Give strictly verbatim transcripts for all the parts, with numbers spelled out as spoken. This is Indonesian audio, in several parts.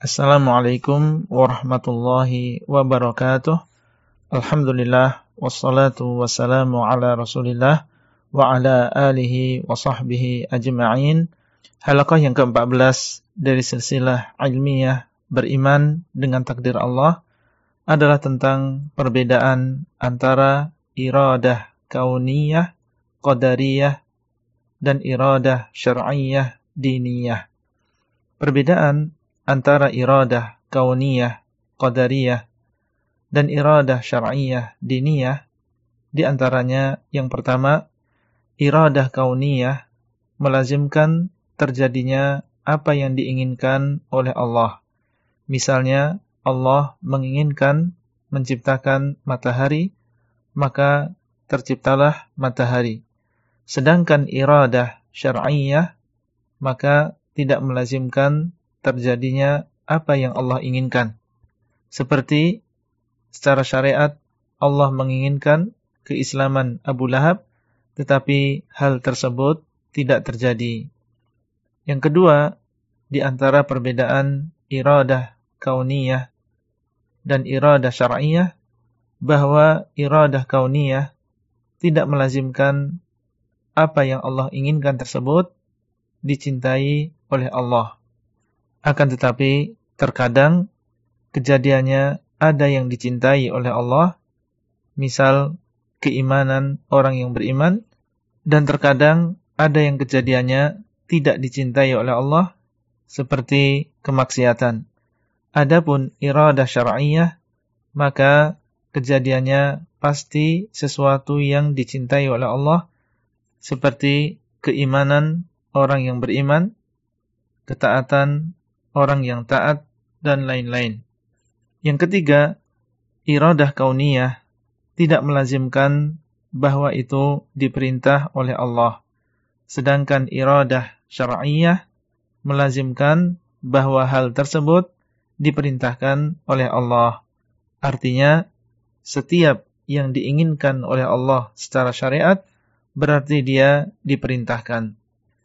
Assalamualaikum warahmatullahi wabarakatuh. Alhamdulillah wassalatu wassalamu ala Rasulillah wa ala alihi wa sahbihi ajma'in. Halaqah yang keempat belas dari silsilah ilmiah beriman dengan takdir Allah adalah tentang perbedaan antara iradah kauniyah, qadariyah dan iradah syar'iyyah, diniyah. Perbedaan antara iradah kauniyah, qadariyah dan iradah syar'iyyah, diniyah, di antaranya yang pertama, iradah kauniyah melazimkan terjadinya apa yang diinginkan oleh Allah. Misalnya Allah menginginkan menciptakan matahari, maka terciptalah matahari. Sedangkan iradah syar'iyyah maka tidak melazimkan terjadinya apa yang Allah inginkan. Seperti secara syariat Allah menginginkan keislaman Abu Lahab, tetapi hal tersebut tidak terjadi. Yang kedua, di antara perbedaan iradah kauniyah dan iradah syar'iyyah, bahwa iradah kauniyah tidak melazimkan apa yang Allah inginkan tersebut dicintai oleh Allah. Akan tetapi terkadang kejadiannya ada yang dicintai oleh Allah, misal keimanan orang yang beriman, dan terkadang ada yang kejadiannya tidak dicintai oleh Allah, seperti kemaksiatan. Adapun iradah syar'iyyah, maka kejadiannya pasti sesuatu yang dicintai oleh Allah, seperti keimanan orang yang beriman, ketaatan orang yang taat, dan lain-lain. Yang ketiga, iradah kauniyah tidak melazimkan bahwa itu diperintah oleh Allah. Sedangkan iradah syar'iyyah melazimkan bahwa hal tersebut diperintahkan oleh Allah. Artinya, setiap yang diinginkan oleh Allah secara syariat berarti dia diperintahkan.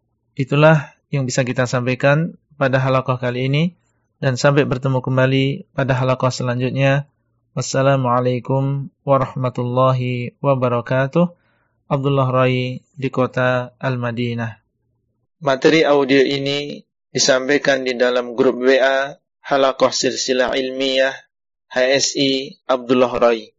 Itulah yang bisa kita sampaikan pada halaqah kali ini, dan sampai bertemu kembali pada halaqah selanjutnya. Wassalamualaikum warahmatullahi wabarakatuh. Abdullah Rai di kota Al-Madinah. Materi audio ini disampaikan di dalam grup W A Halaqah Silsilah Ilmiah H S I Abdullah Rai.